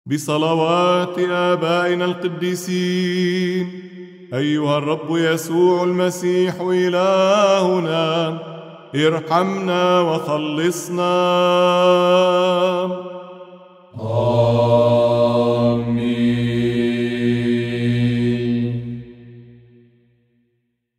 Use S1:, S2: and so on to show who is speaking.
S1: بصلوات آبائنا القديسين، أيها الرب يسوع المسيح إلهنا، ارحمنا وخلصنا.